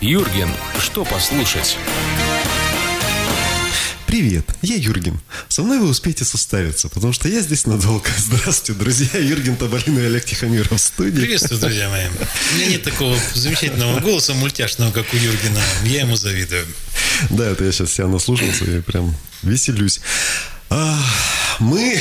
Юрген, что послушать? Привет, я Юрген. Со мной вы успеете составиться, потому что я здесь надолго. Здравствуйте, друзья. Юрген Табалин и Олег Тихомиров в студии. Приветствую, друзья мои. У меня нет такого замечательного голоса мультяшного, как у Юргена. Я ему завидую. Да, это я сейчас себя наслушался и прям веселюсь. Мы...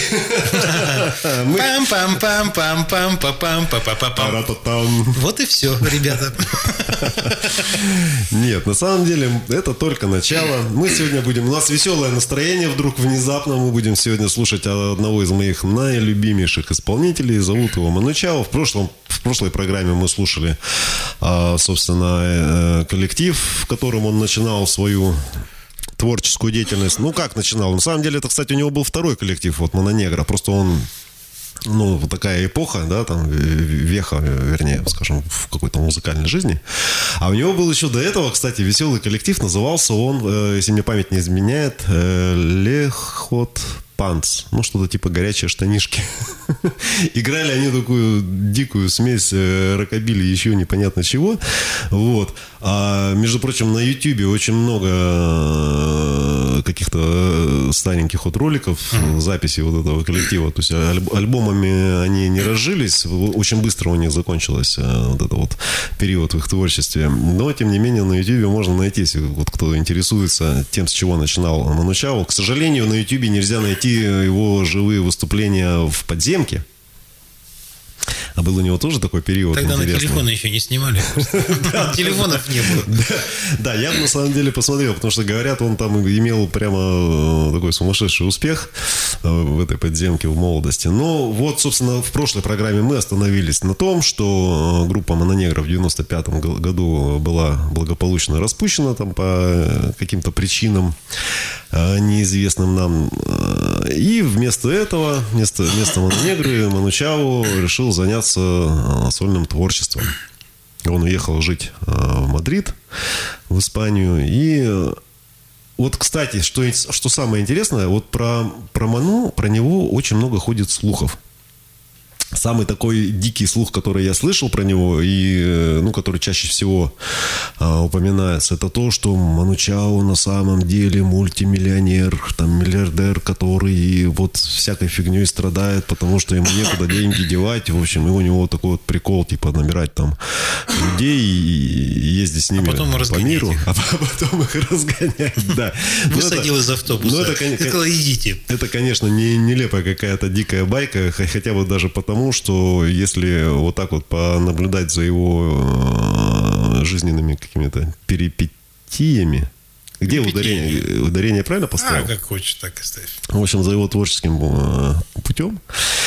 Пам-пам-пам-пам-пам-пам-пам-пам-пам. Вот и все, ребята. Нет, на самом деле это только начало. Мы сегодня будем... У нас веселое настроение вдруг внезапно. Мы будем сегодня слушать одного из моих наилюбимейших исполнителей. Зовут его Ману Чао. В прошлой программе мы слушали, собственно, коллектив, в котором он начинал свою творческую деятельность. Ну, как начинал? На самом деле, это, кстати, у него был второй коллектив, вот Mono Negro. Просто он, ну, вот такая эпоха, да, там, веха, вернее, скажем, в какой-то музыкальной жизни. А у него был еще до этого, кстати, веселый коллектив. Назывался он, если мне память не изменяет, Лехот Панц. Ну, что-то типа горячие штанишки. Играли они такую дикую смесь рокобили и еще непонятно чего. Вот. А, между прочим, на Ютубе очень много каких-то стареньких вот роликов, записей вот этого коллектива. То есть альбомами они не разжились. Очень быстро у них закончился вот этот вот период в их творчестве. Но, тем не менее, на Ютубе можно найти, если вот кто интересуется тем, с чего начинал Ману Чао. К сожалению, на Ютубе нельзя найти его живые выступления в подземке. А был у него тоже такой период. Тогда интересный. на телефоны еще не снимали. Телефонов не было. Да, я бы на самом деле посмотрел, потому что, говорят, он там имел прямо такой сумасшедший успех в этой подземке в молодости. Но вот, собственно, в прошлой программе мы остановились на том, что группа Mono Negro в 95 году была благополучно распущена там по каким-то причинам, неизвестным нам. И вместо этого, вместо Mono Negro, Ману Чао решил заняться сольным творчеством. Он уехал жить в Мадрид, в Испанию. И вот, кстати, что самое интересное, вот про Ману, про него очень много ходит слухов. Самый такой дикий слух, который я слышал про него, и, ну, который чаще всего упоминается, это то, что Ману Чао на самом деле мультимиллионер, там, миллиардер, который вот всякой фигней страдает, потому что ему некуда деньги девать. В общем, и у него такой вот прикол, типа, набирать там людей и ездить с ними по миру, а потом их разгонять. Да. Высадил из автобуса. Идите. Это, конечно, нелепая какая-то дикая байка, хотя бы даже потому, что если вот так вот понаблюдать за его жизненными какими-то перипетиями, где ударение правильно поставил? Как хочешь, так и ставь. В общем, за его творческим путем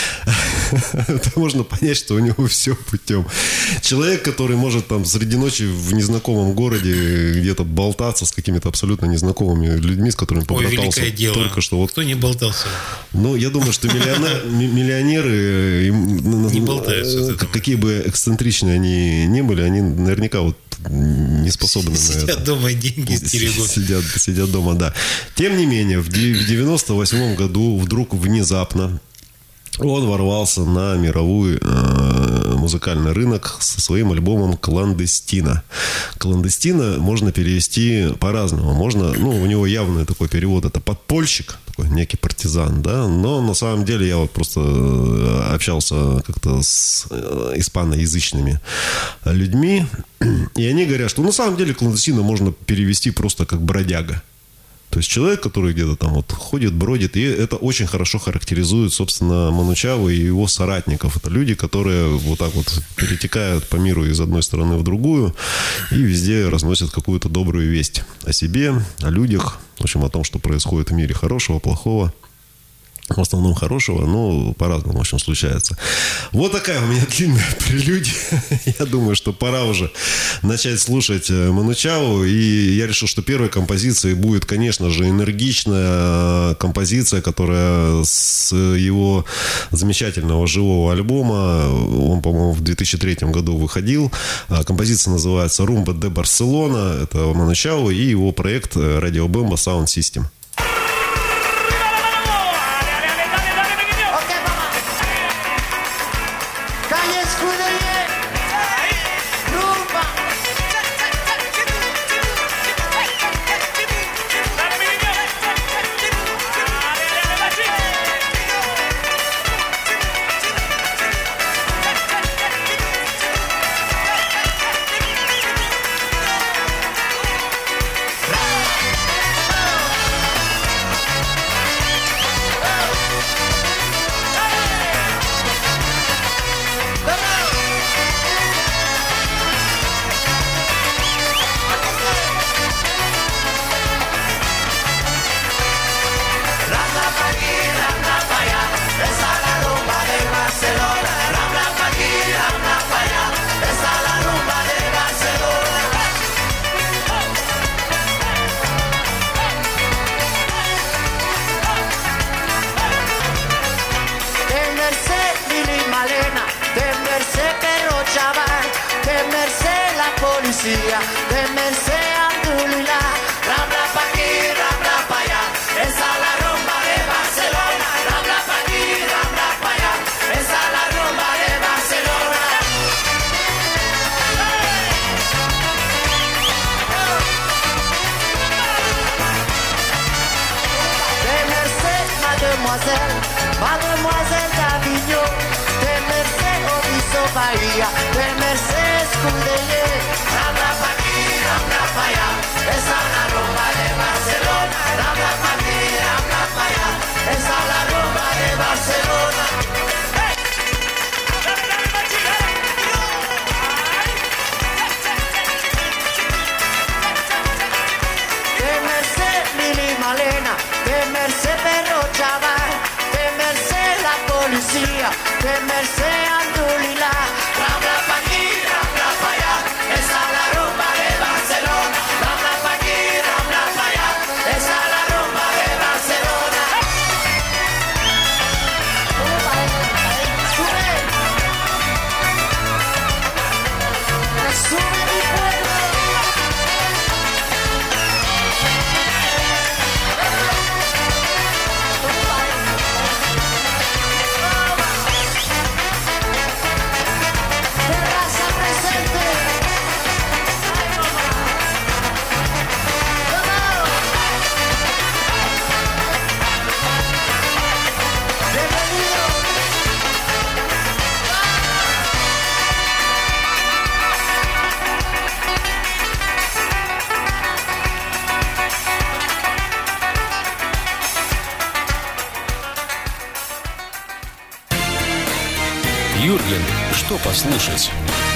можно понять, что у него все путем. Человек, который может там среди ночи в незнакомом городе где-то болтаться с какими-то абсолютно незнакомыми людьми, с которыми побратался только что. Кто не болтался? Ну, я думаю, что миллионеры, не болтаются. Какие бы эксцентричные они ни были, они наверняка вот не способны на это. Сидят дома и деньги стерегут. Сидят дома, да. Тем не менее, в 98 году вдруг внезапно он ворвался на мировой музыкальный рынок со своим альбомом «Кландестина». «Кландестина» можно перевести по-разному. Можно, ну, у него явный такой перевод, это подпольщик, такой некий партизан, да, но на самом деле я вот просто общался как-то с испаноязычными людьми, и они говорят, что на самом деле «Кландестина» можно перевести просто как «бродяга». То есть человек, который где-то там вот ходит, бродит, и это очень хорошо характеризует, собственно, Ману Чао и его соратников. Это люди, которые вот так вот перетекают по миру из одной стороны в другую и везде разносят какую-то добрую весть о себе, о людях, в общем, о том, что происходит в мире хорошего, плохого. В основном хорошего, но по-разному, в общем, случается. Вот такая у меня длинная прелюдия. Я думаю, что пора уже начать слушать Ману Чао. И я решил, что первой композицией будет, конечно же, энергичная композиция, которая с его замечательного живого альбома, он, по-моему, в 2003 году выходил. Композиция называется «Rumba de Barcelona». Это Ману Чао и его проект Radio Bemba Sound System. policía, de Merced Abdulilá, rabla pa' aquí, rabla pa' allá, esa es la rumba de Barcelona, rabla pa' aquí, rabla pa' allá, esa es la rumba de Barcelona. De Merced, mademoiselle, mademoiselle d'Avignon, de Merced Oviso Bahía, de Merced Escudellé, rabla pa' aquí, rabla pa' allá, esa es la rumba de Barcelona, rabla pa' aquí, rabla pa' allá, esa es la rumba de Barcelona. De Merced Lili Malena, de Merced Perro Chaval, de Merced la policía, de Merced Abdulilá, rabla pa' aquí, rabla pa' allá, esa es la rumba de Barcelona, rabla pa' aquí, rabla pa' allá, esa es la rumba de Barcelona. Sube, sube mi pueblo. Terraza presente. Ay, mamá. Vamos. Bienvenido. Юрген, что послушать?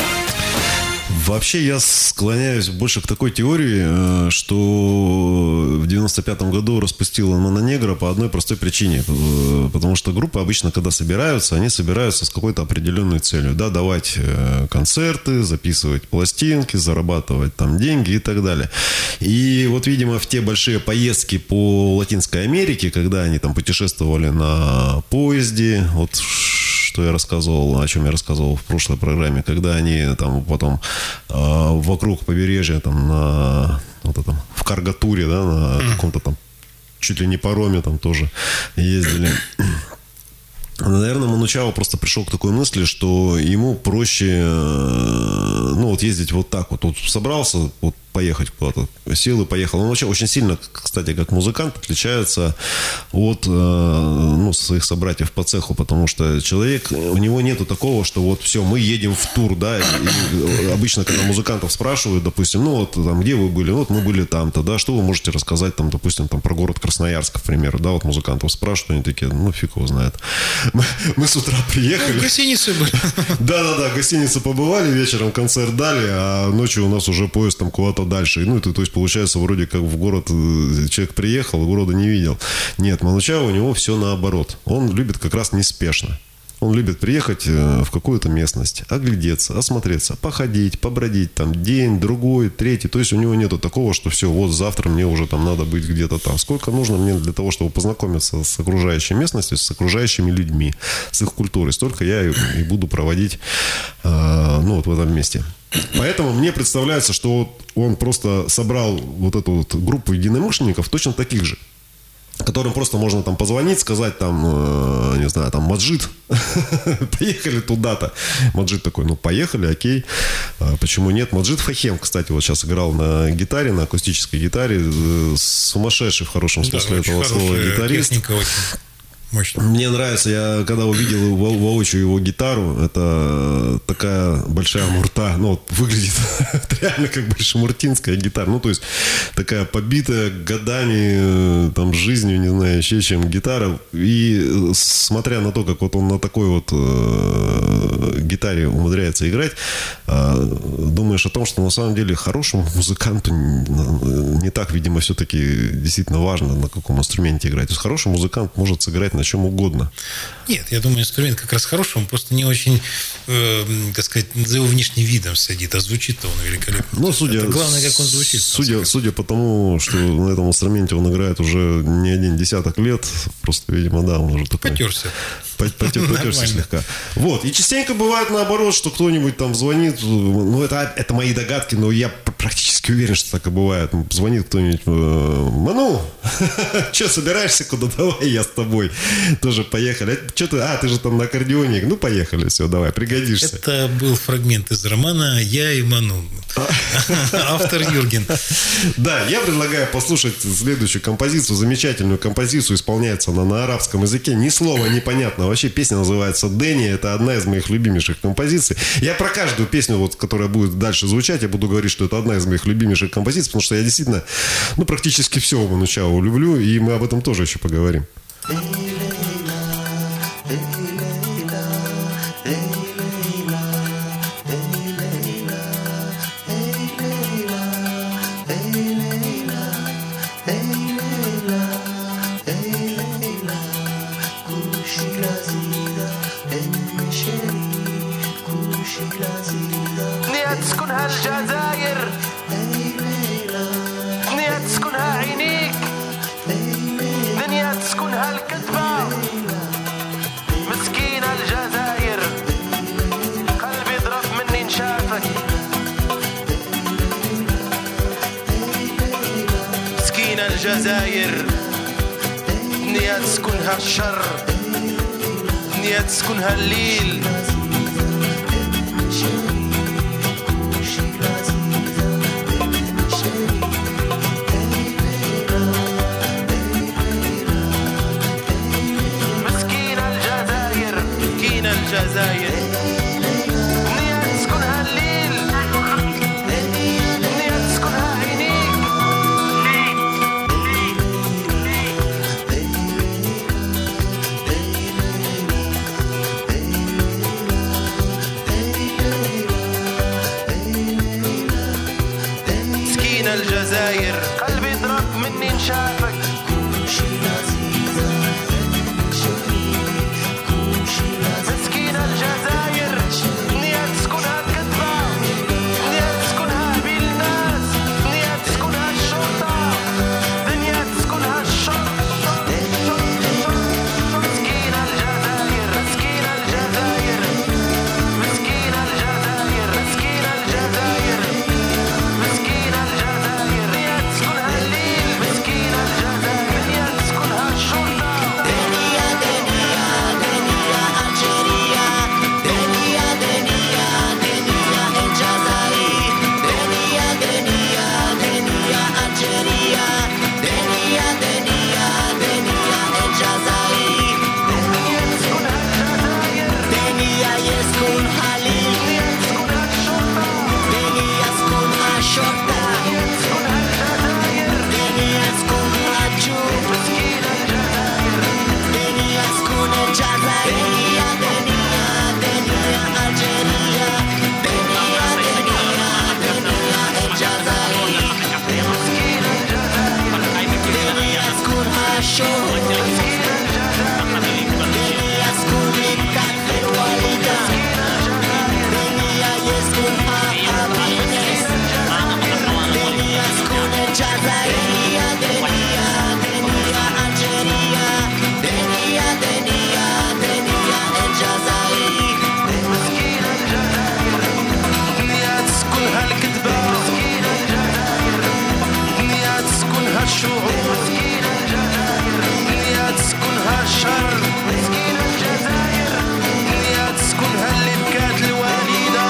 Вообще я склоняюсь больше к такой теории, что в 95-м году распустила Мононегро по одной простой причине. Потому что группы обычно, когда собираются, они собираются с какой-то определенной целью. Да, давать концерты, записывать пластинки, зарабатывать там деньги и так далее. И вот, видимо, в те большие поездки по Латинской Америке, когда они там путешествовали на поезде, вот что я рассказывал, о чем я рассказывал в прошлой программе, когда они там потом вокруг побережья там на вот этом, в Каргатуре, да, на каком-то там чуть ли не пароме там тоже ездили. Наверное, Манучао просто пришел к такой мысли, что ему проще, ну, вот ездить вот так вот. Вот собрался, вот поехать куда-то, сел и поехал. Он вообще очень сильно, кстати, как музыкант, отличается от своих собратьев по цеху, потому что человек, у него нету такого, что вот все, мы едем в тур, да, и обычно, когда музыкантов спрашивают, допустим, ну, вот там, где вы были, вот мы были там-то, да, что вы можете рассказать, там, допустим, там, про город Красноярск, к примеру, да, вот музыкантов спрашивают, они такие, ну, фиг его знает. Мы с утра приехали. В гостинице были. Да, в гостинице побывали, вечером концерт дали, а ночью у нас уже поезд там куда-то дальше. Ну, это, то есть, получается, вроде как в город человек приехал, города не видел. Нет, Манучао, у него все наоборот. Он любит как раз неспешно. Он любит приехать в какую-то местность, оглядеться, осмотреться, походить, побродить там день, другой, третий. То есть у него нету такого, что все, вот завтра мне уже там надо быть где-то там. Сколько нужно мне для того, чтобы познакомиться с окружающей местностью, с окружающими людьми, с их культурой. Столько я и буду проводить вот в этом месте. Поэтому мне представляется, что он просто собрал вот эту вот группу единомышленников точно таких же, которым просто можно там позвонить, сказать там, не знаю, там, Маджид, поехали туда-то. Маджид такой, ну, поехали, окей, почему нет? Маджид Фахем, кстати, вот сейчас играл на гитаре, на акустической гитаре, сумасшедший в хорошем смысле этого слова гитарист. Мощно. Мне нравится, я когда увидел воочию его гитару, это такая большая мурта, ну, вот выглядит реально как большемуртинская гитара, ну, то есть такая побитая годами, там, жизнью, не знаю, еще чем гитара, и смотря на то, как вот он на такой вот гитаре умудряется играть, думаешь о том, что на самом деле хорошему музыканту не так, видимо, все-таки действительно важно, на каком инструменте играть. То есть хороший музыкант может сыграть на на чем угодно. Нет, я думаю, инструмент как раз хороший, он просто не очень, так сказать, за его внешним видом садит, а звучит-то он великолепно. Но судя, главное, как он звучит. Судя по тому, что на этом инструменте он играет уже не один десяток лет, просто, видимо, да, он уже такой... Потерся. Потерся слегка. Вот. И частенько бывает наоборот, что кто-нибудь там звонит, ну, это мои догадки, но я практически уверен, что так и бывает. Звонит кто-нибудь: Ману, что, собираешься куда? Давай я с тобой. Тоже поехали. Что ты же там на аккордеоне. Ну, поехали, все, давай, пригодишься. Это был фрагмент из романа «Я и Ману». Автор Юрген. Да, я предлагаю послушать следующую композицию. Замечательную композицию. Исполняется она на арабском языке. Ни слова непонятно. Вообще песня называется «Дэнни». Это одна из моих любимейших композиций. Я про каждую песню, вот, которая будет дальше звучать, я буду говорить, что это одна из моих любимейших композиций, потому что я действительно, практически все Ману Чао люблю, и мы об этом тоже еще поговорим. تسكن هالجزاير دنيا تسكنها عينيك دنيا تسكن هالكذبة مسكين الجزاير قلبي ضرب مني نشافك مسكين الجزاير دنيا تسكنها الشر دنيا تسكنها الليل الجزائر دنيا تسكنها الليل دنيا تسكنها عينيك مسكين الجزائر قلبي ضرب مني نشافك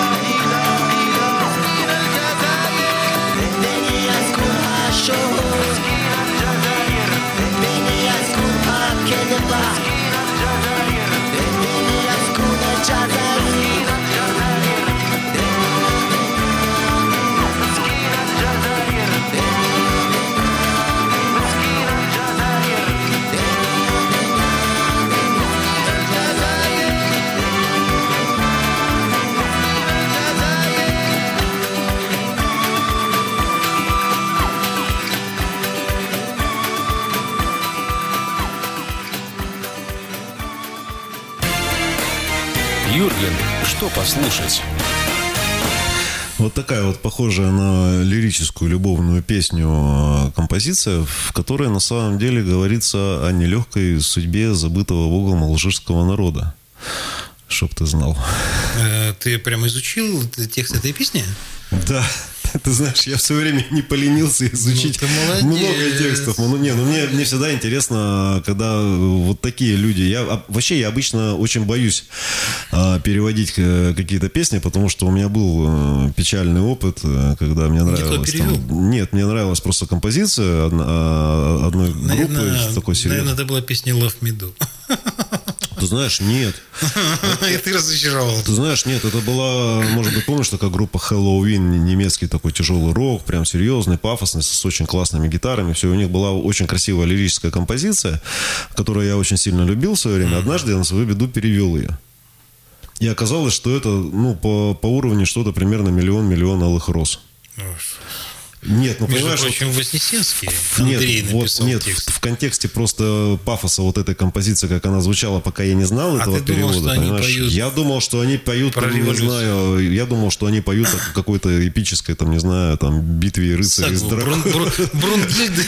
show Юрген, что послушать? Вот такая вот похожая на лирическую любовную песню композиция, в которой на самом деле говорится о нелегкой судьбе забытого богом алжирского народа. Чтоб ты знал. Ты прямо изучил текст этой песни? Да. Ты знаешь, я все время не поленился изучить много текстов. Мне всегда интересно, когда вот такие люди. Я обычно очень боюсь переводить какие-то песни, потому что у меня был печальный опыт, когда мне нравилась. Нет, мне нравилась просто композиция одной группы такой серьезной. Наверное, это была песня Love Me Do. Ты знаешь, нет. И ты разочаровал. Ты знаешь, нет, это была, может быть, помнишь, такая группа Halloween, немецкий такой тяжелый рок, прям серьезный, пафосный, с очень классными гитарами. Все, у них была очень красивая лирическая композиция, которую я очень сильно любил в свое время. Однажды я на свою беду перевел ее. И оказалось, что это, по уровню что-то примерно миллион алых роз. Нет, понимаешь, прочим, Вознесенский Андрей написал текст. В контексте просто пафоса вот этой композиции, как она звучала, пока я не знал этого перевода. Я думал, что они поют, не знаю, я думал, что они поют о какой-то эпической, там, не знаю, там, битве рыцарей с драконом. Брунгильды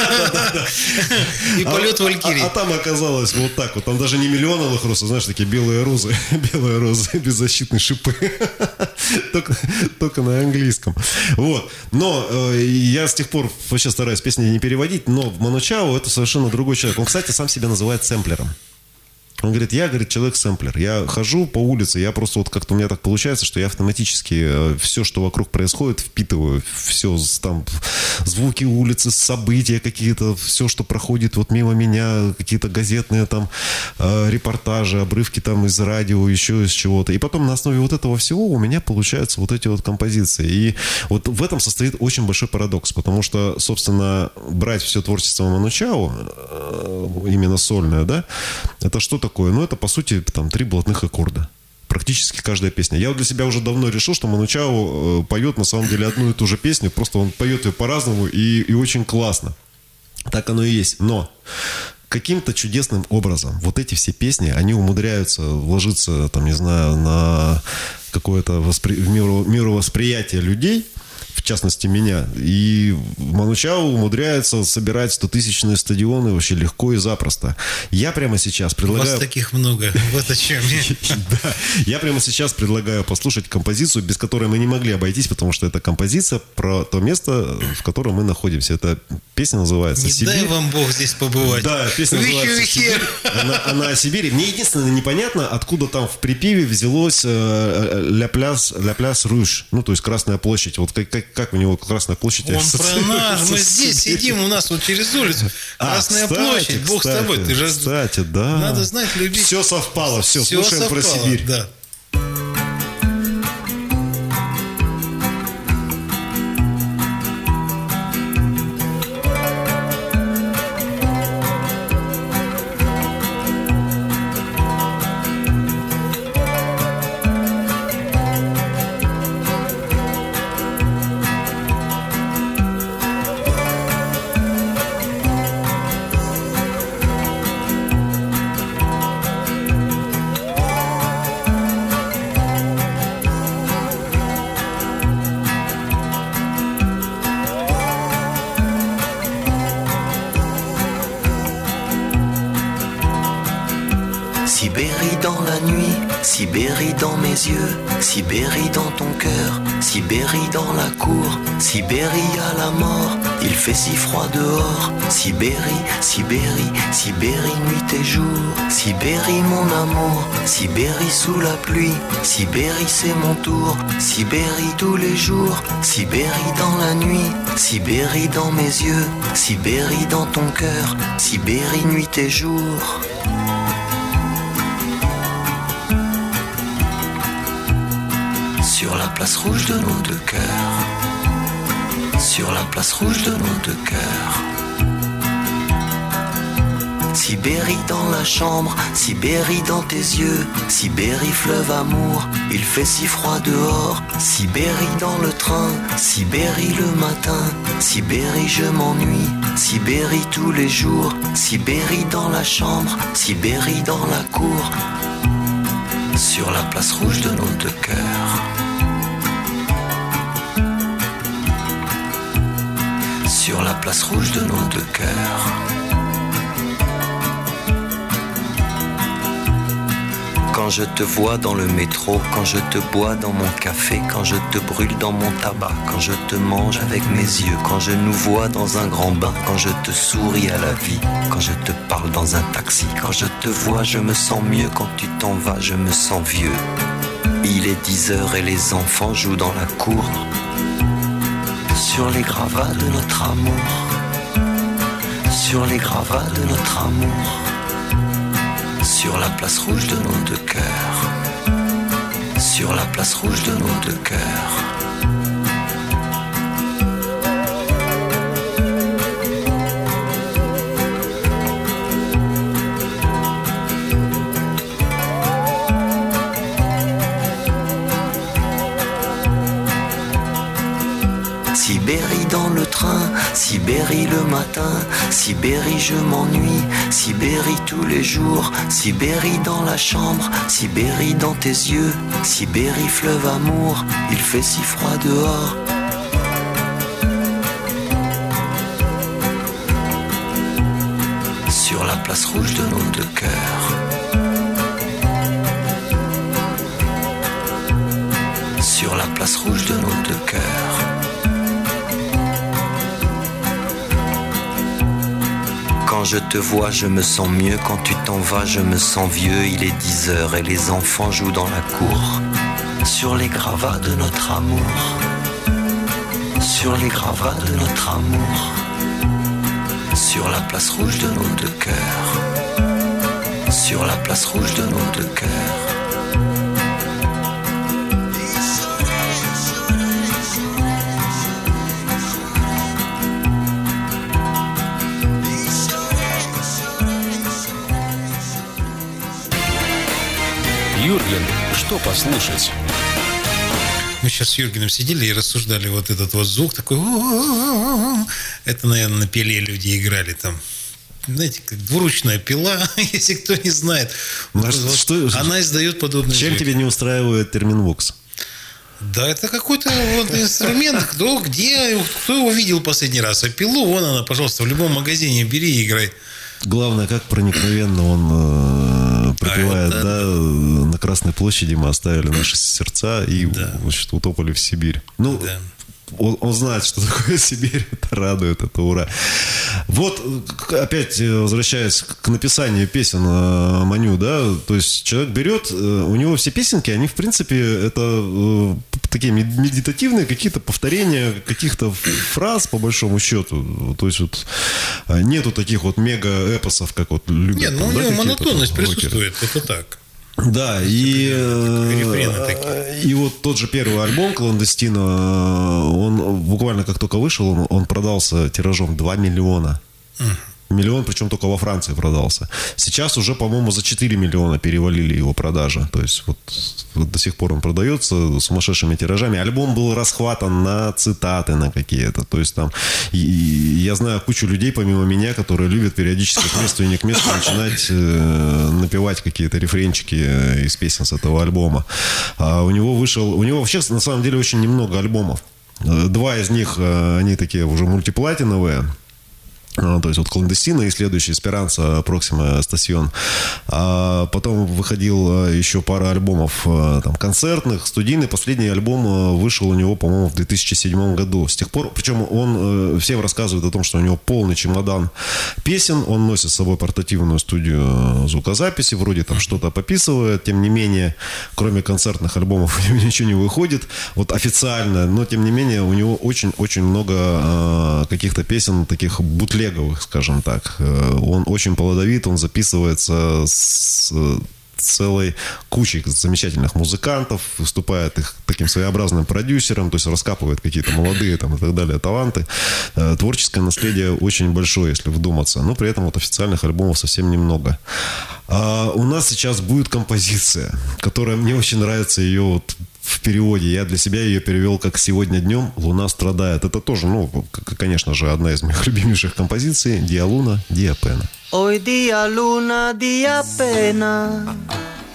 и полет Валькирии. А там оказалось вот так вот. Там даже не миллион алых роз, а, знаешь, такие белые розы, беззащитные шипы. Только на английском. Вот. Но я с тех пор вообще стараюсь песни не переводить, но в Ману Чао это совершенно другой человек. Он, кстати, сам себя называет сэмплером. Он говорит, я, человек-сэмплер. Я хожу по улице, я просто вот как-то у меня так получается, что я автоматически все, что вокруг происходит, впитываю. Все там, звуки улицы, события какие-то, все, что проходит вот мимо меня, какие-то газетные там репортажи, обрывки там из радио, еще из чего-то. И потом на основе вот этого всего у меня получаются вот эти вот композиции. И вот в этом состоит очень большой парадокс, потому что, собственно, брать все творчество Ману Чао, именно сольное, да, это что такое? Это, по сути, там 3 блатных аккорда. Практически каждая песня. Я вот для себя уже давно решил, что Ману Чао поет, на самом деле, одну и ту же песню, просто он поет ее по-разному и очень классно. Так оно и есть. Но каким-то чудесным образом вот эти все песни, они умудряются вложиться, там, не знаю, на какое-то мировосприятие людей, в частности меня. И Ману Чао умудряется собирать 100-тысячные стадионы вообще легко и запросто. Я прямо сейчас предлагаю... У вас таких много. Вот о чем я. Да. Я прямо сейчас предлагаю послушать композицию, без которой мы не могли обойтись, потому что это композиция про то место, в котором мы находимся. Эта песня называется «Не «Сибирь». дай вам Бог здесь побывать. Да, песня называется «Сибирь». Она о Сибири. Мне единственное непонятно, откуда там в припеве взялось «Ля пляс Руж», то есть Красная площадь. Вот как у него Красная площадь? Он про нас. Мы здесь сидим, у нас вот через улицу. Красная площадь. Бог с тобой. Ты же... Кстати, да. Надо знать, любить. Все совпало. Все, слушаем про Сибирь. Да. Sibérie dans la nuit, Sibérie dans mes yeux, Sibérie dans ton cœur, Sibérie dans la cour, Sibérie à la mort, il fait si froid dehors, Sibérie, Sibérie, Sibérie nuit et jour, Sibérie mon amour, Sibérie sous la pluie, Sibérie c'est mon tour, Sibérie tous les jours, Sibérie dans la nuit, Sibérie dans mes yeux, Sibérie dans ton cœur, Sibérie nuit et jour. Sur la place rouge de nos deux cœurs, sur la place rouge de nos deux cœurs. Sibérie dans la chambre, Sibérie dans tes yeux, Sibérie fleuve amour, il fait si froid dehors, Sibérie dans le train, Sibérie le matin, Sibérie je m'ennuie, Sibérie tous les jours, Sibérie dans la chambre, Sibérie dans la cour. sur la place rouge de nos deux cœurs. Sur la place rouge de nos deux cœurs. Quand je te vois dans le métro, quand je te bois dans mon café, quand je te brûle dans mon tabac, quand je te mange avec mes yeux, quand je nous vois dans un grand bain, quand je te souris à la vie, quand je te parle dans un taxi, quand je te vois je me sens mieux, quand tu t'en vas je me sens vieux. Il est 10h et les enfants jouent dans la cour, sur les gravats de notre amour, sur les gravats de notre amour. Sur la place rouge de nos deux cœurs. Sur la place rouge de nos deux cœurs. Sibérie dans le train, Sibérie le matin, Sibérie je m'ennuie, Sibérie tous les jours, Sibérie dans la chambre, Sibérie dans tes yeux, Sibérie fleuve amour, il fait si froid dehors. Sur la place rouge de nos deux cœurs. Sur la place rouge de nos deux cœurs. Quand je te vois, je me sens mieux. Quand tu t'en vas, je me sens vieux. Il est 10h et les enfants jouent dans la cour. Sur les gravats de notre amour. Sur les gravats de notre amour. Sur la place rouge de nos deux cœurs. Sur la place rouge de nos deux cœurs. Юрген, что послушать? Мы сейчас с Юргеном сидели и рассуждали вот этот вот звук такой. Это, наверное, на пиле люди играли там. Знаете, как двуручная пила, если кто не знает. Она издает подобные звуки. Чем тебе не устраивает терминвокс? Да, это какой-то вот инструмент. Кто его видел последний раз? А пилу, вон она, пожалуйста, в любом магазине бери и играй. Главное, как проникновенно он пропевает, да, на Красной площади мы оставили наши сердца и, значит, утопали в Сибирь. Ну, да. Он знает, что такое Сибирь, это радует, это ура. Вот, опять возвращаясь к написанию песен Маню, да, то есть человек берет, у него все песенки, они, в принципе, это такие медитативные какие-то повторения каких-то фраз, по большому счету. То есть вот нету таких вот мега-эпосов, как вот любят. Нет, ну у него монотонность присутствует, это так. Да, и вот тот же первый альбом «Кландестино», он буквально как только вышел, он продался тиражом 2 миллиона. Миллион, причем только во Франции продался. Сейчас уже, по-моему, за 4 миллиона перевалили его продажи. То есть вот до сих пор он продается сумасшедшими тиражами. Альбом был расхватан на цитаты на какие-то. То есть там я знаю кучу людей, помимо меня, которые любят периодически к месту и не к месту начинать напевать какие-то рефренчики из песен с этого альбома. А у него вообще на самом деле очень немного альбомов. 2 из них, они такие уже мультиплатиновые. То есть вот «Кландестино» и следующий «Эсперанца Проксима Стасьон». А потом выходил еще пара альбомов там, концертных, студийный. Последний альбом вышел у него, по-моему, в 2007 году. С тех пор, причем он всем рассказывает о том, что у него полный чемодан песен. Он носит с собой портативную студию звукозаписи, вроде там что-то пописывает. Тем не менее, кроме концертных альбомов у него ничего не выходит. Вот официально, но тем не менее у него очень-очень много каких-то песен таких бутлеговых, скажем так. Он очень плодовит, он записывается с целой кучей замечательных музыкантов, выступает их таким своеобразным продюсером, то есть раскапывает какие-то молодые там, и так далее таланты. Творческое наследие очень большое, если вдуматься, но при этом вот официальных альбомов совсем немного. У нас сейчас будет композиция, которая мне очень нравится, ее вот в переводе. Я для себя ее перевел как «Сегодня днем луна страдает». Это тоже, конечно же, одна из моих любимейших композиций. «Dia luna, dia pena». Hoy día luna, día pena,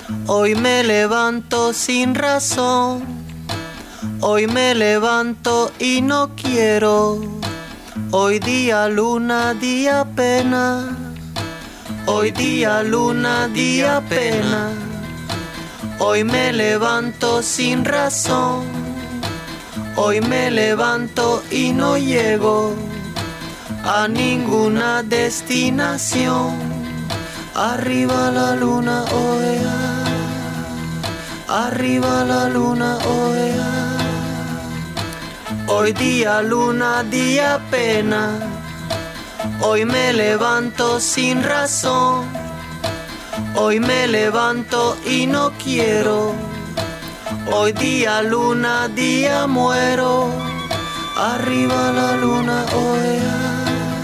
Hoy me levanto sin razón. Hoy me levanto y no quiero. Hoy día luna, día pena. Hoy día luna, día pena. Hoy me levanto sin razón. Hoy me levanto y no llego a ninguna destinación. Arriba la luna, oea. Arriba la luna, oea. Hoy día luna, día pena. Hoy me levanto sin razón. Hoy me levanto y no quiero. Hoy día luna, día muero. Arriba la luna, oea.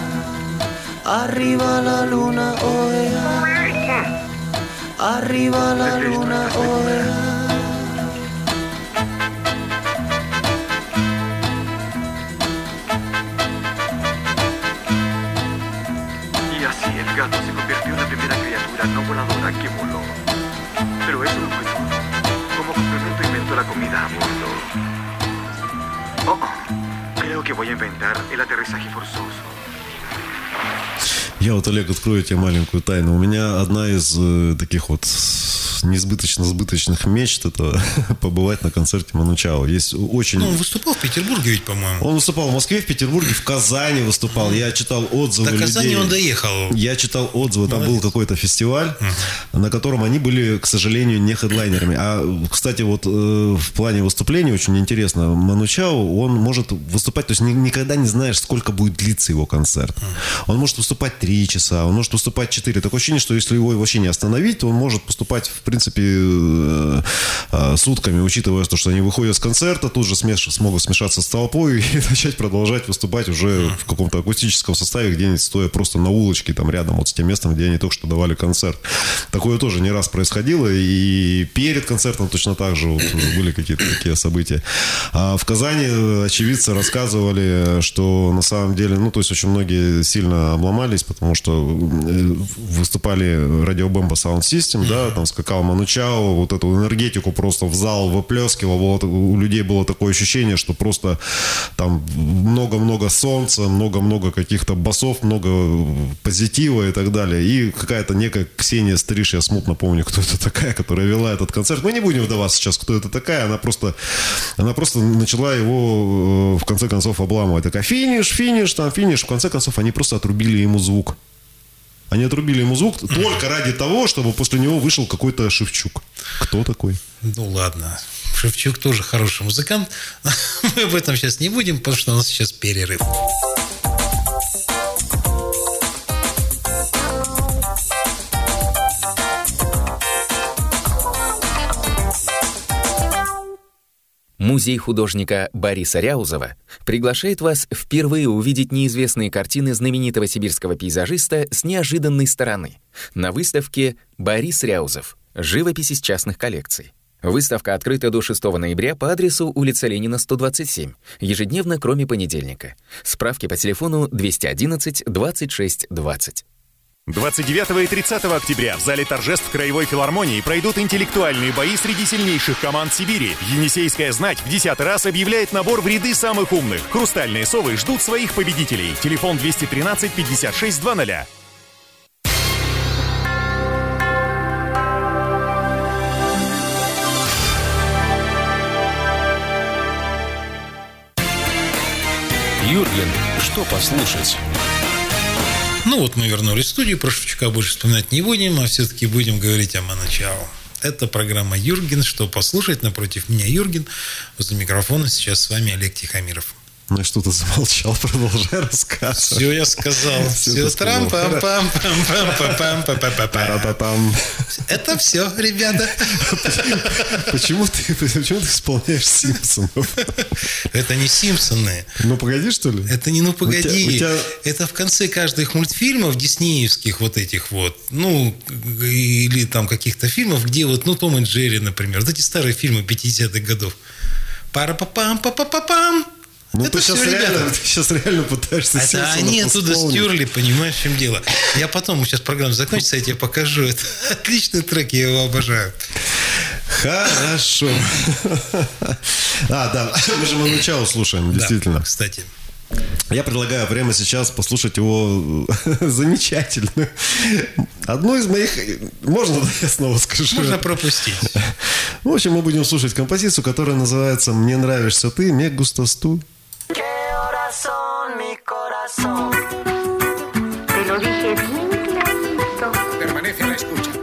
Arriba la luna, oea. Arriba la luna, oea. Y así el gato se convirtió en la primera criatura no voladora que voló. Pero eso no fue todo. Como complemento inventó la comida a bordo. Creo que voy a inventar el aterrizaje forzoso. Я вот, Олег, открою тебе маленькую тайну. У меня одна из таких вот несбыточно-сбыточных мечт — это побывать на концерте Ману Чао. Есть очень... Ну, он выступал в Петербурге ведь, по-моему. Он выступал в Москве, в Петербурге, в Казани выступал. Я читал отзывы людей. До Казани он доехал. Я читал отзывы. Там был какой-то фестиваль, на котором они были, к сожалению, не хедлайнерами. А, кстати, вот в плане выступления очень интересно. Ману Чао, он может выступать, то есть никогда не знаешь, сколько будет длиться его концерт. Он может выступать 3 часа, он может выступать 4. Такое ощущение, что если его вообще не остановить, то он может поступать, в принципе, сутками, учитывая то, что они выходят с концерта, тут же смогут смешаться с толпой и начать продолжать выступать уже в каком-то акустическом составе, где-нибудь стоя просто на улочке, там рядом вот с тем местом, где они только что давали концерт. Такое тоже не раз происходило, и перед концертом точно так же вот были какие-то такие события. А в Казани очевидцы рассказывали, что на самом деле, ну, то есть очень многие сильно обломались, потому что выступали радиобомба Sound System, да, там скакал Ману Чао, вот эту энергетику просто в зал выплескивал. Вот, у людей было такое ощущение, что просто там много-много солнца, много-много каких-то басов, много позитива и так далее. И какая-то некая Ксения Стриж, я смутно помню, кто это такая, которая вела этот концерт. Мы не будем вдаваться сейчас, кто это такая. Она просто начала его в конце концов обламывать. Такая, финиш. В конце концов, они просто отрубили ему звук. Они отрубили ему звук только ради того, чтобы после него вышел какой-то Шевчук. Кто такой? Ну, ладно. Шевчук тоже хороший музыкант. Мы об этом сейчас не будем, потому что у нас сейчас перерыв. Музей художника Бориса Ряузова приглашает вас впервые увидеть неизвестные картины знаменитого сибирского пейзажиста с неожиданной стороны на выставке «Борис Ряузов. Живопись из частных коллекций». Выставка открыта до 6 ноября по адресу улица Ленина, 127, ежедневно, кроме понедельника. Справки по телефону 211 26 20. 29 и 30 октября в зале торжеств Краевой филармонии пройдут интеллектуальные бои среди сильнейших команд Сибири. Енисейская знать в 10-й раз объявляет набор в ряды самых умных. Хрустальные совы ждут своих победителей. Телефон 213 56 00. Юрген, что послушать? Ну вот мы вернулись в студию, про Шевчука больше вспоминать не будем, а все-таки будем говорить о Ману Чао. Это программа «Юрген. Что послушать?» Напротив меня Юрген, возле микрофона сейчас с вами Олег Тихомиров. Ну и что ты замолчал, продолжай рассказывать. Все я сказал. Все трам-пам-пам-пам-пам-пам-пам-пам. Это все, ребята. Почему ты исполняешь Симпсонов? Это не Симпсоны. Ну погоди, что ли? Это не «Ну погоди». Это в конце каждых мультфильмов диснеевских вот этих вот, ну, или там каких-то фильмов, где вот, ну, Том и Джерри, например. Вот эти старые фильмы 50-х годов. Пара-па-пам-па-па-па-пам. Ну, Это ты всё сейчас реально пытаешься Это Симпсонов они оттуда вспомнить. стерли, понимаешь, в чем дело. Я потом, сейчас программа закончится, я тебе покажу. Это отличный трек, я его обожаю. Хорошо. Да, мы же Манучау слушаем, действительно. Да, кстати. Я предлагаю прямо сейчас послушать его замечательную. Одну из моих... Можно, да, я снова скажу? Можно пропустить. В общем, мы будем слушать композицию, которая называется «Мне нравишься ты, me gustas tú». Te lo dije bien clarito. Permanece a la escucha.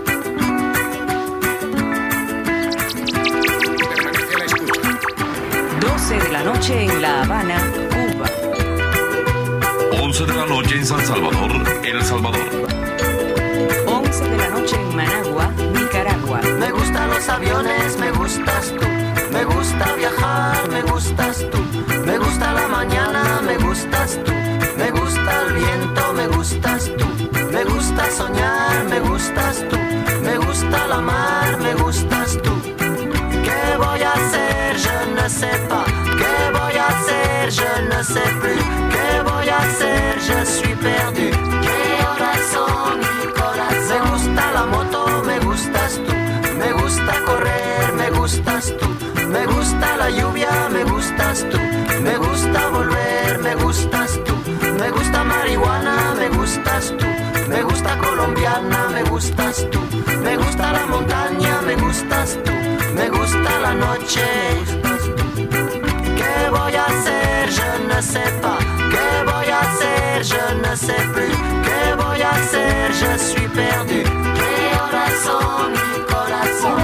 Permanece a la escucha. 12 de la noche en La Habana, Cuba. 11 de la noche en San Salvador, El Salvador. 11 de la noche en Managua, Nicaragua. Me gustan los aviones, me gustas tú. Me gusta viajar, me gustas tú. Me gusta la mañana, me gustas tú. Me gusta el viento, me gustas tú. Me gusta soñar, me gustas tú. Me gusta la mar, me gustas tú. ¿Qué voy a hacer? Je ne sais pas. ¿Qué voy a hacer? Je ne sais plus. ¿Qué voy a hacer? Je suis perdu. ¿Qué horas son, mi corazón? Me gusta la moto, me gustas tú. Me gusta correr, me gustas tú. Me gusta la lluvia, me gustas tú. Me gusta volver, me gustas tú. Me gusta marihuana, me gustas tú. Me gusta colombiana, me gustas tú. Me gusta la montaña, me gustas tú. Me gusta la noche, me gustas tú. ¿Qué voy a hacer? Je ne sais pas. ¿Qué voy a hacer? Je ne sais plus. ¿Qué voy a hacer? Je suis perdu. ¿Qué horas son, mi corazón?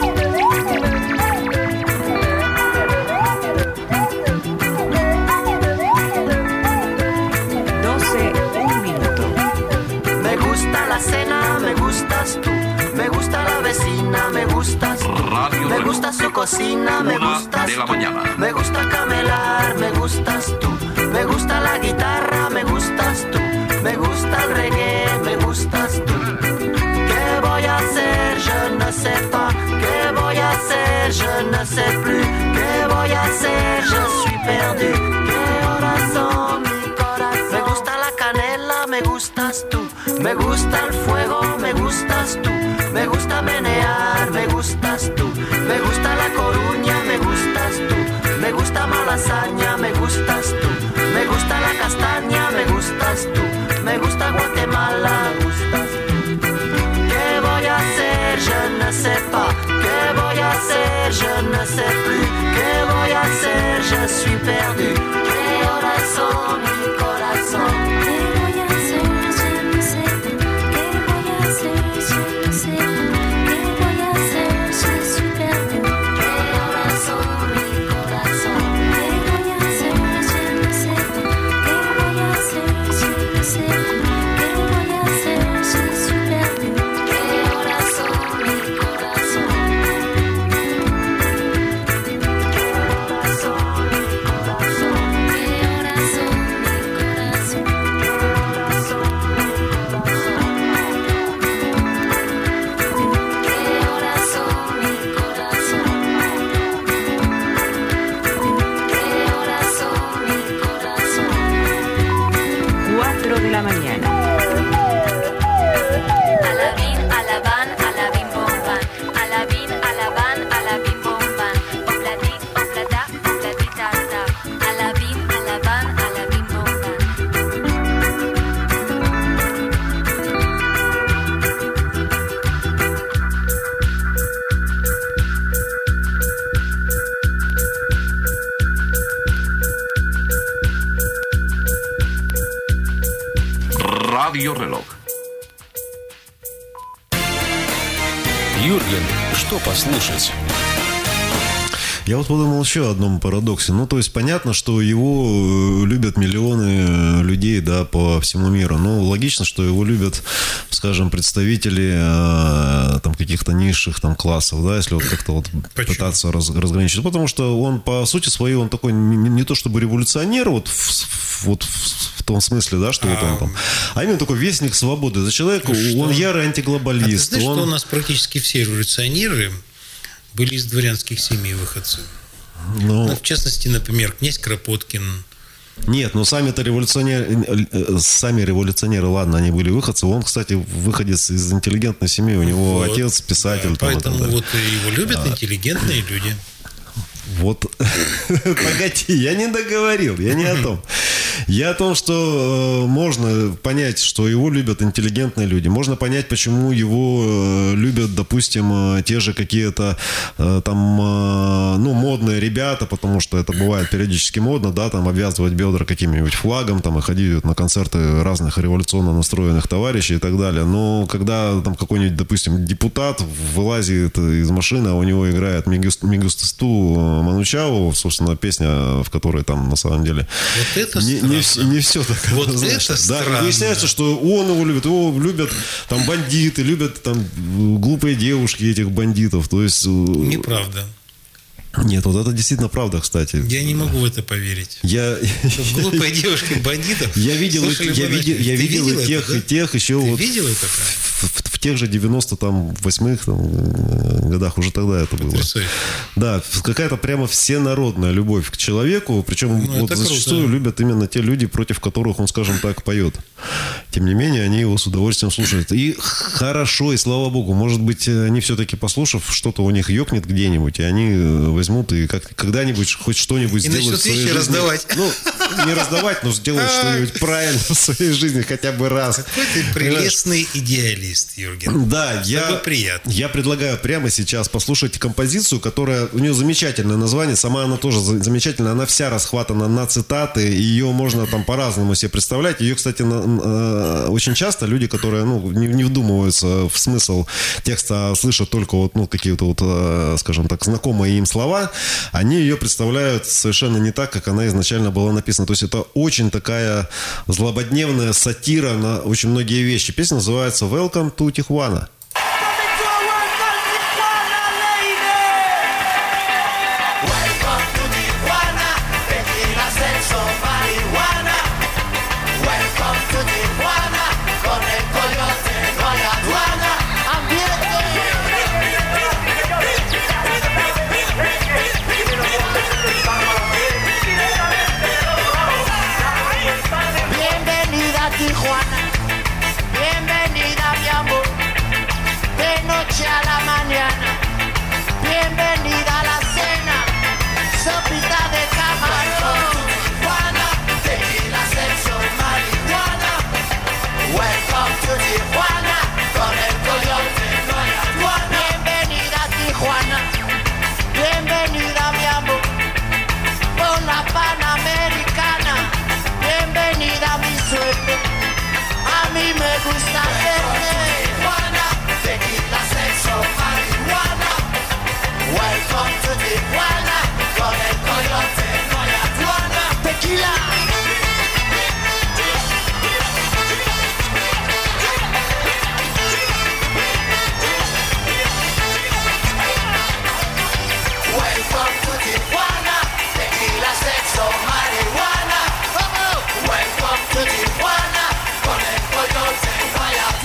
12, un minuto. Me gusta la cena, me gustas tú. Me gusta la vecina, me gustas tú. Radio Me gusta su cocina, me 1 gustas de la tú. mañana. Me gusta camelar, me gustas tú. Me gusta la guitarra, me gustas tú. Me gusta el reggae, me gustas tú. ¿Qué voy a hacer? Je ne sais pas. ¿Qué voy a hacer? Je ne sais plus. ¿Qué voy a hacer? Je suis perdu. ¿Qué horas son, mi corazón? Me gusta la canela, me gustas tú. Me gusta el fuego, me gustas tú. Me gusta menear, me gustas tú. Me gusta la Coruña, me gustas tú. Me gusta Malasaña, me gustas tú. Me gusta la castaña, me gustas tú. Me gusta Guatemala, me gustas tú. ¿Qué voy a hacer? Je ne sais pas. ¿Qué voy a hacer? Je ne sais plus. ¿Qué voy a hacer? Je suis perdu. ¿Qué horas son, mi corazón? ¿Qué voy a hacer? Je ne sais pas. ¿Qué voy a hacer? Je ne sais pas. ¿Qué voy a hacer? Je suis perdu. ¿Qué horas son, mi corazón? ¿Qué voy a hacer? Je ne sais pas. ¿Qué voy a hacer? Je ne sais pas. ¿Qué voy a hacer? Je suis perdu. ¿Qué horas son, mi corazón? ¿Qué horas son, mi corazón? ¿Qué horas son, mi corazón? ¿Qué horas son, mi corazón? ¿Qué horas son, mi corazón? ¿Qué horas son, mi corazón? 4 de la mañana. Alabín, alabán, alabín, bomban. Alabín, alabán, alabín, bomban. Obladi, oblada, obladitata. Alabín, alabán, alabín, bomban. Radio Reloj. Юрген, что послушать? Я вот подумал еще о одном парадоксе. Ну, то есть, понятно, что его любят миллионы людей, да, по всему миру. Ну, логично, что его любят, скажем, представители там каких-то низших там классов, да, если вот как-то вот пытаться разграничить. Потому что он, по сути своей, он такой не то чтобы революционер, вот в том смысле, да, что вот он там, а именно такой вестник свободы. За человека, он ярый антиглобалист. А ты знаешь, что у нас практически все революционеры были из дворянских семей выходцы? Ну, В частности, например, князь Кропоткин. нет, но сами-то революционеры, ладно, они были выходцы. Он, кстати, выходец из интеллигентной семьи. У него Вот. отец писатель. Да, там, и поэтому так далее. вот его любят интеллигентные люди. Вот, погоди, я не договорил, я не о том. Я о том, что можно понять, что его любят интеллигентные люди. Можно понять, почему его любят, допустим, те же какие-то там, модные ребята, потому что это бывает периодически модно, да, там, обвязывать бедра каким-нибудь флагом, там, и ходить на концерты разных революционно настроенных товарищей и так далее. Но когда там какой-нибудь, допустим, депутат вылазит из машины, а у него играет Мегусту Манучау, собственно, песня, в которой там на самом деле Вот это не все так Вот однозначно. это Да, странно. и выясняется, что он его любят там бандиты, любят там глупые девушки этих бандитов. То есть... Неправда. Нет, вот это действительно правда, кстати. Я не могу в это поверить. Глупые девушки бандитов. Я видел Слушали и монахи. тех еще Ты вот видел это? в тех же 98-х годах уже тогда это было. Потрясающе. Да, какая-то прямо всенародная любовь к человеку, причем вот это зачастую круто. любят именно те люди, против которых он, скажем так, поет. Тем не менее, они его с удовольствием слушают. И хорошо, и слава богу, может быть, они все-таки, послушав, что-то у них ёкнет где-нибудь, и они возьмут и когда-нибудь хоть что-нибудь И сделают начнут в своей вещи жизни. раздавать. Ну, не раздавать, но сделают что-нибудь правильно в своей жизни хотя бы раз. Какой ты прелестный идеалист, Юрген. Да, С тобой приятно. я предлагаю прямо сейчас послушать композицию, которая, у нее замечательное название, сама она тоже замечательная, она вся расхватана на цитаты, ее можно там по-разному себе представлять. Ее, кстати, очень часто люди, которые не вдумываются в смысл текста, а слышат только вот, какие-то вот, скажем так, знакомые им слова, они ее представляют совершенно не так, как она изначально была написана. То есть это очень такая злободневная сатира на очень многие вещи. Песня называется «Welcome to Tijuana». Welcome to Tijuana, tequila, sexo, marihuana. Welcome to Tijuana, con el coyote no hay aduana. Bienvenida a Tijuana, bienvenida mi amor, de noche a la mañana. Bienvenida a la cena, sopita de camarón. Tijuana, tequila, sexo, marihuana. Welcome to Tijuana, con el coyote no hay aduana. Bienvenida a Tijuana, bienvenida mi amor, por la Panamericana. Bienvenida a mi suerte, a mí me gusta verte. Tijuana, tequila, sexo, marihuana. Welcome to Tijuana, con el coyote no hay aduana. Tequila. Welcome to Tijuana, tequila, sexo, marihuana. Welcome to Tijuana, con el coyote no hay aduana.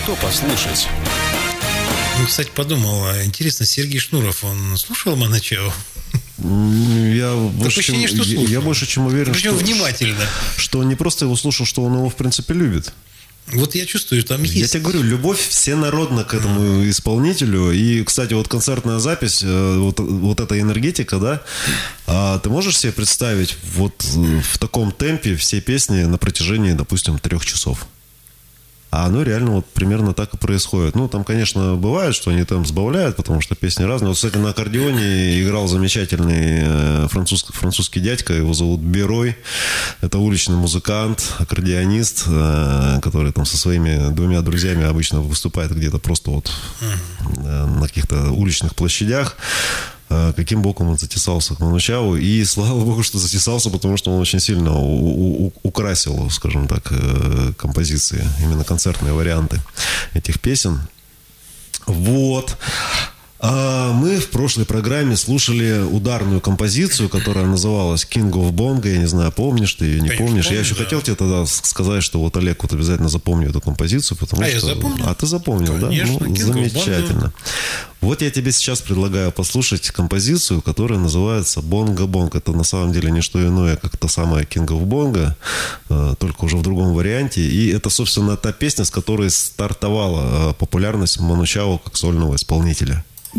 Что послушать? Ну, кстати, подумал, интересно, Сергей Шнуров, он слушал Манучау? Я больше, чем уверен, Причем внимательно. Что он не просто его слушал, что он его, в принципе, любит. Вот я чувствую, там есть. Я тебе говорю, любовь всенародна к этому исполнителю. И, кстати, вот концертная запись, вот эта энергетика, да, ты можешь себе представить вот в таком темпе все песни на протяжении, допустим, 3 часов? А оно реально вот примерно так и происходит. Ну, там, конечно, бывает, что они там сбавляют, потому что песни разные. Вот, кстати, на аккордеоне играл замечательный французский дядька, его зовут Берой. Это уличный музыкант, аккордеонист, который там со своими 2 друзьями обычно выступает где-то просто вот на каких-то уличных площадях. Каким боком он затесался к Манучау. И слава богу, что затесался, потому что он очень сильно украсил, скажем так, композиции, именно концертные варианты этих песен. Вот. Мы в прошлой программе слушали ударную композицию, которая называлась King of Bongo. Я не знаю, помнишь ты ее, не помнишь. Я еще хотел тебе тогда сказать, что вот, Олег, вот обязательно запомни эту композицию, потому что... Я запомнил. Ты запомнил, конечно, да? Ну, замечательно. Вот я тебе сейчас предлагаю послушать композицию, которая называется «Бонго Бонго». Это на самом деле не что иное, как та самая King of Bongo, только уже в другом варианте. И это, собственно, та песня, с которой стартовала популярность Манучау как сольного исполнителя.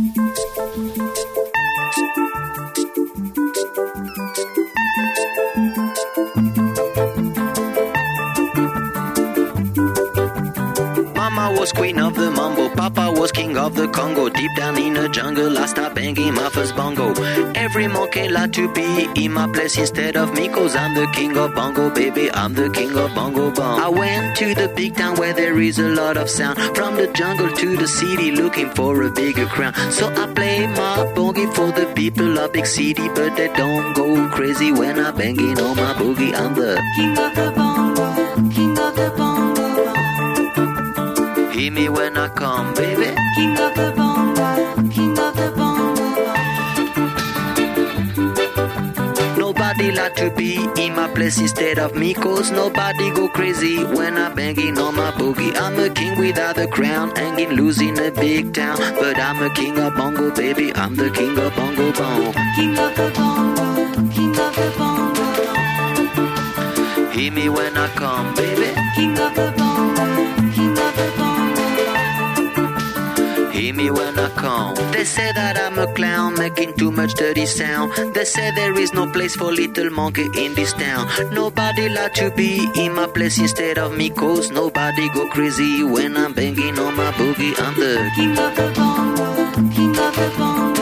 Mama was queen of the mambo, Papa was king of the Congo. Deep down in the jungle, I start banging my first bongo. Every monkey like to be in my place instead of me, 'cause I'm the king of bongo, baby, I'm the king of bongo bong. I went to the big town where there is a lot of sound. From the jungle to the city, looking for a bigger crown. So I play my boogie for the people of big city, but they don't go crazy when I'm banging on my boogie. I'm the king of the bongo, king of the bongo. Hear me when I come, baby. King of the bongo, king of the bongo. Nobody like to be in my place instead of me, 'cause nobody go crazy when I'm banging on my boogie. I'm a king without a crown, hanging loose in a big town, but I'm a king of bongo, baby. I'm the king of bongo bong. King of the bongo, king of the bongo. Hear me when I come, baby. King of the bongo, king of the bongo. Hear me when I come. They say that I'm a clown, making too much dirty sound. They say there is no place for little monkey in this town. Nobody like to be in my place instead of me, 'cause nobody go crazy when I'm banging on my boogie. I'm the king of the bongo, king of the bongo.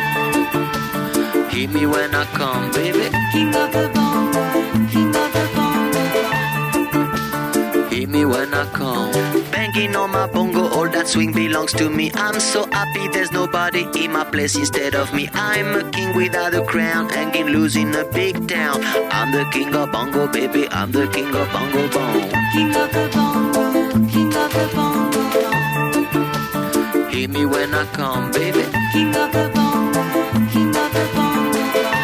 Hear me when I come, baby. King of the bongo, king of the bongo. Hear me when I come. Banging on my bongo, all that swing belongs to me. I'm so happy there's nobody in my place instead of me. I'm a king without a crown, hanging loose in a big town. I'm the king of bongo, baby. I'm the king of bongo bong. King of the bongo, king of the bongo. Hear me when I come, baby. King of the bongo, king of the bongo.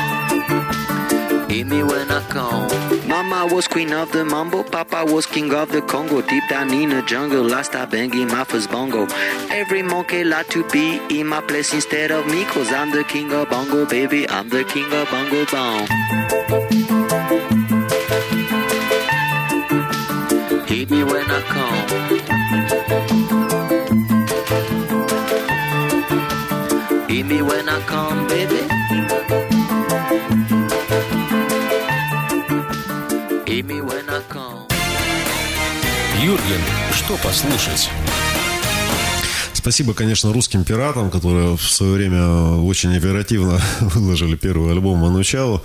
Hear me when I come. Mama was queen of the mambo, Papa was king of the Congo. Deep down in the jungle, I start banging my first bongo. Every monkey like to be in my place instead of me, 'cause I'm the king of bongo, baby. I'm the king of bongo bong. Hit me when I come. Hit me when I come, baby. Юрген, что послушать? Спасибо, конечно, русским пиратам, которые в свое время очень оперативно выложили первый альбом Манучау.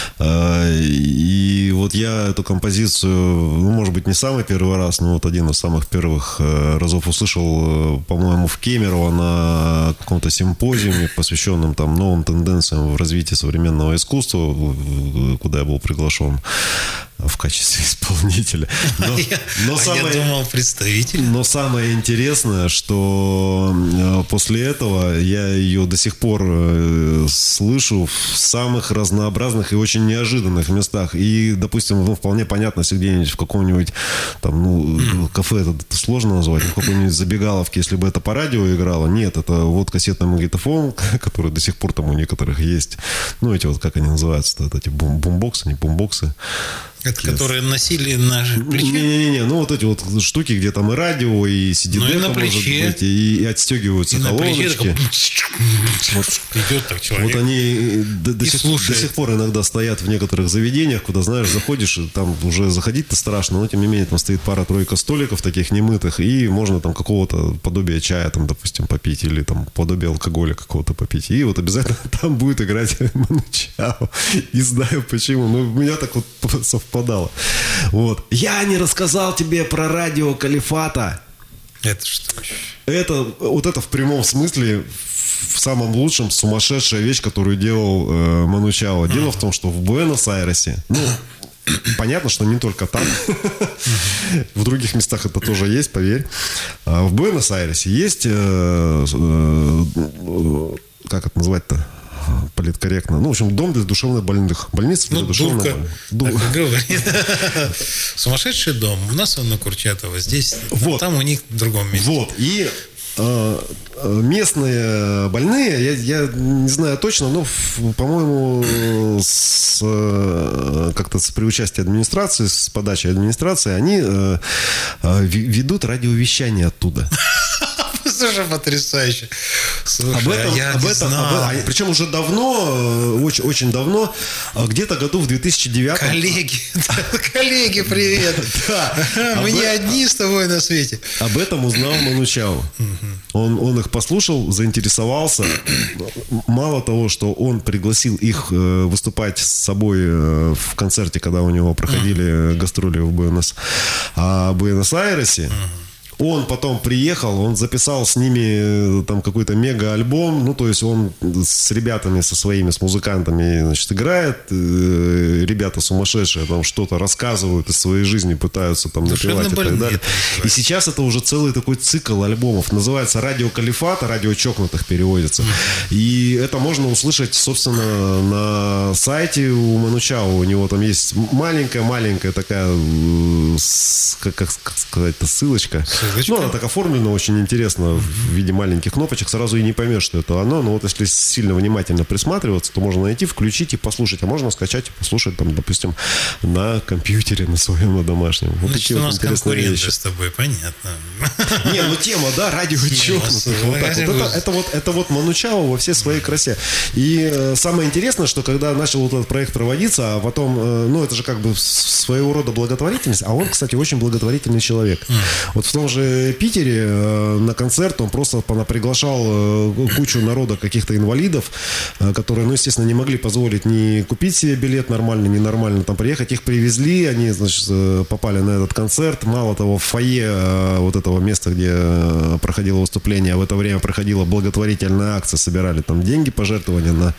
И вот я эту композицию, ну, может быть, не самый первый раз, но вот один из самых первых разов услышал, по-моему, в Кемерово на каком-то симпозиуме, посвященном там новым тенденциям в развитии современного искусства, куда я был приглашен. в качестве исполнителя. Я думал, представитель. Но самое интересное, что после этого я ее до сих пор слышу в самых разнообразных и очень неожиданных местах. И, допустим, вполне понятно, если где-нибудь в каком-нибудь там, кафе, это сложно назвать, в какой-нибудь забегаловке, если бы это по радио играло. Нет, это вот кассетный магнитофон, который до сих пор там у некоторых есть. Ну, эти вот, как они называются, эти бумбоксы, не бумбоксы. Это которые носили на плече? Не-не-не, ну вот эти вот штуки, где там и радио, и CD-дека может быть, и отстегиваются колоночки. Идет так человек. Вот они до сих пор иногда стоят в некоторых заведениях, куда, знаешь, заходишь, и там уже заходить-то страшно, но тем не менее там стоит пара-тройка столиков таких немытых, и можно там какого-то подобия чая, там, допустим, попить, или там подобие алкоголя какого-то попить. И вот обязательно там будет играть Ману Чао. Не знаю почему, но у меня так вот совпадало. Вот. Я не рассказал тебе про радио Калифата. Это что? Это в прямом смысле, в самом лучшем, сумасшедшая вещь, которую делал Ману Чао. Дело в том, что в Буэнос-Айресе, понятно, что не только там. В других местах это тоже есть, поверь. В Буэнос-Айресе есть, как это назвать-то? Политкорректно. Ну, в общем, дом для душевно больных. Больница для душевно больных. Сумасшедший дом. У нас он на Курчатова. Здесь, вот. Там у них в другом месте. Вот. И местные больные, я не знаю точно, но, по-моему, как-то при участии администрации, с подачей администрации, они ведут радиовещание оттуда. Слушай, потрясающе. Слушай, причем уже давно, очень давно, где-то году в 2009. Коллеги, привет. Мы не одни с тобой на свете. Об этом узнал Ману Чао. Он их послушал, заинтересовался. Мало того, что он пригласил их выступать с собой в концерте, когда у него проходили гастроли в Буэнос-Айресе. Он потом приехал, он записал с ними там какой-то мега-альбом. Ну, то есть он с ребятами, со своими, с музыкантами, значит, играет. Ребята сумасшедшие там что-то рассказывают из своей жизни, пытаются там напевать и так далее. И сейчас это уже целый такой цикл альбомов. Называется «Радио Калифата», «Радио Чокнутых» переводится. И это можно услышать, собственно, на сайте у Ману Чао. У него там есть маленькая такая, как сказать-то, ссылочка. Ну, она так оформлена очень интересно в виде маленьких кнопочек. Сразу и не поймешь, что это оно. Но вот если сильно внимательно присматриваться, то можно найти, включить и послушать. А можно скачать и послушать, там, допустим, на компьютере, на своем, на домашнем. Вот такие вот интересные вещи. С тобой, понятно. Не, тема, да, радио чокнутых. Это вот Ману Чао во всей своей красе. И самое интересное, что когда начал вот этот проект проводиться, а потом, ну, это же как бы своего рода благотворительность, а он, кстати, очень благотворительный человек. Вот в том же Питере на концерт он просто приглашал кучу народа, каких-то инвалидов, которые, ну, естественно, не могли позволить ни купить себе билет нормально, ни нормально там приехать. Их привезли, они, значит, попали на этот концерт. Мало того, в фойе вот этого места, где проходило выступление, в это время проходила благотворительная акция, собирали там деньги, пожертвования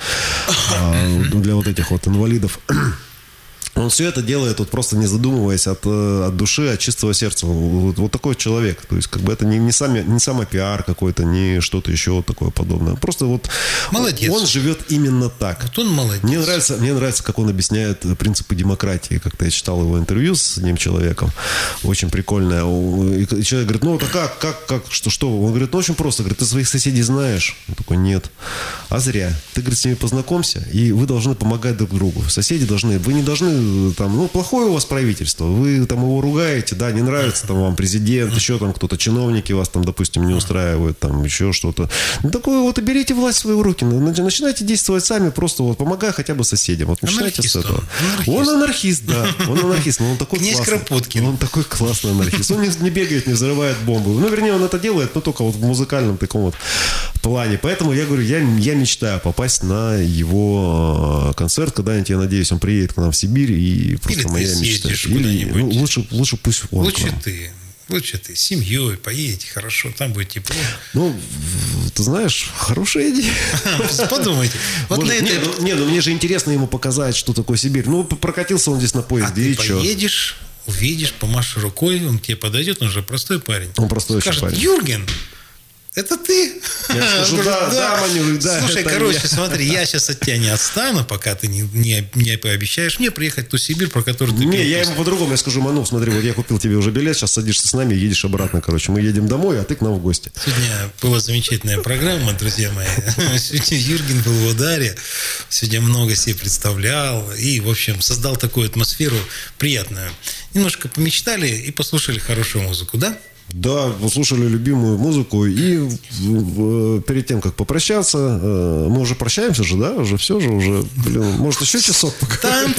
для вот этих вот инвалидов. Он все это делает, вот просто не задумываясь от души, от чистого сердца. Вот такой человек. То есть, как бы это не самопиар какой-то, не что-то еще такое подобное. Просто вот молодец. Он живет именно так. Вот он молодец. Мне нравится, как он объясняет принципы демократии. Как-то я читал его интервью с одним человеком. Очень прикольное. И человек говорит, ну, как, что? Он говорит, ну, очень просто. Говорит, ты своих соседей знаешь? Он такой, нет. А зря. Ты, говорит, с ними познакомься, и вы должны помогать друг другу. Соседи должны, вы не должны там, ну, плохое у вас правительство, вы там его ругаете, да, не нравится там вам президент, еще там кто-то, чиновники вас там, допустим, не устраивают, там еще что-то. Ну, такое вот, и берите власть в свои руки, начинайте действовать сами, просто вот помогая хотя бы соседям. Вот начинайте с этого. Он анархист, да, он анархист, но он такой классный. Он такой классный анархист. Он не бегает, не взрывает бомбы. Ну, вернее, он это делает, но только вот в музыкальном таком вот плане. Поэтому я говорю, я мечтаю попасть на его концерт когда-нибудь, я надеюсь, он приедет к нам в Сибирь. И просто или моя ты мечта. Или, лучше пусть он. Лучше ты. Лучше ты с семьей поедете, хорошо, там будет тепло. Ну, ты знаешь, хорошая идея. Подумайте. Вот Может, на это... ну мне же интересно ему показать, что такое Сибирь. Ну, прокатился он здесь на поезде, и ты что? поедешь, увидишь, помашешь рукой, он к тебе подойдет, он же простой парень. Он простой очень Скажет: парень. Юрген, это ты? Я скажу: Он говорит: да, Манюрик, да. Слушай, это короче, я. смотри, я сейчас от тебя не отстану, пока ты не пообещаешь мне приехать в ту Сибирь, про которую ты Не, пел я песню. ему по-другому, я скажу: Ману, смотри, вот я купил тебе уже билет, сейчас садишься с нами и едешь обратно, короче. Мы едем домой, а ты к нам в гости. Сегодня была замечательная программа, друзья мои. Сегодня Юрген был в ударе, сегодня много себе представлял и, в общем, создал такую атмосферу приятную. Немножко помечтали и послушали хорошую музыку, да? Да, послушали любимую музыку. И перед тем, как попрощаться, мы уже прощаемся же, да? Уже все же, уже, блин, может, еще часок поговорим?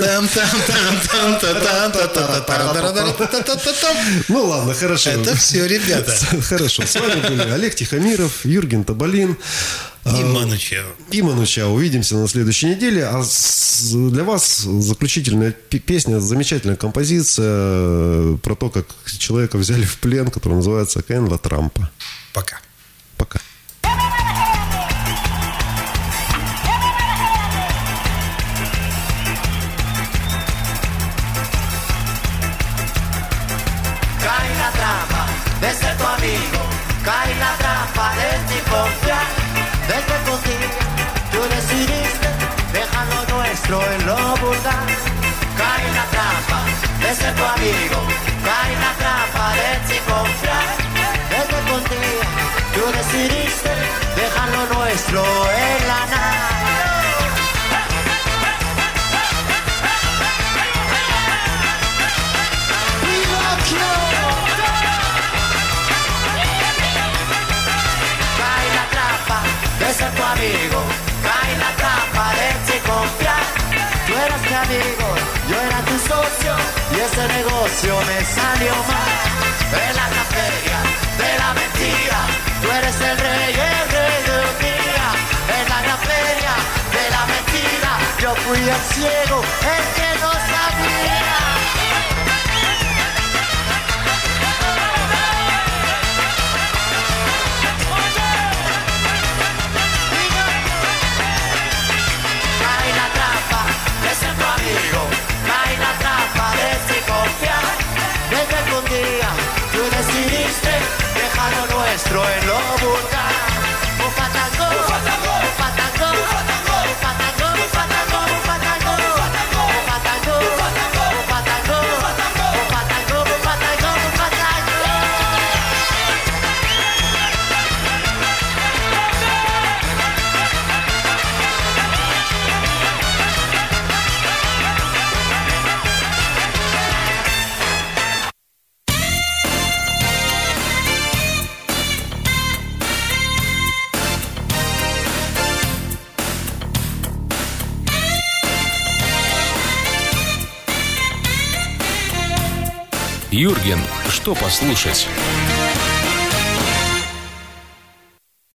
Ну ладно, хорошо. Это все, ребята. Хорошо. С вами были Олег Тихомиров, Юрген Табалин. И Ману Чао. И Ману Чао. Увидимся на следующей неделе. А для вас заключительная песня, замечательная композиция про то, как человека взяли в плен, которая называется «Кен ла Трампа». Пока. Пока. Cae en la trampa de ser tu amigo, cae en la trampa de ti confiar. Desde contigo tú decidiste dejar lo nuestro en lo vulgar. Cae en la trampa de ser tu amigo, cae en la trampa de ti confiar. Desde contigo tú decidiste dejar lo nuestro en la nada. Cae en la trampa de ser tu amigo, cae en la trampa de ti confiar. Tú eras mi amigo, yo era tu socio y ese negocio me salió mal. En la gran feria de la mentira, tú eres el rey de un día. En la gran feria de la mentira, yo fui el ciego, el que no sabía. Cae en la trampa de ser tu amigo, cae en la trampa de ti confiar. Desde que un día tú decidiste dejar lo nuestro en lo vulgar. Ufatango, ufatango, ufatango, ufatango, ufatango, ufatango, ufatango, ufatango, ufatango, ufatango, ufatango. Юрген, что послушать?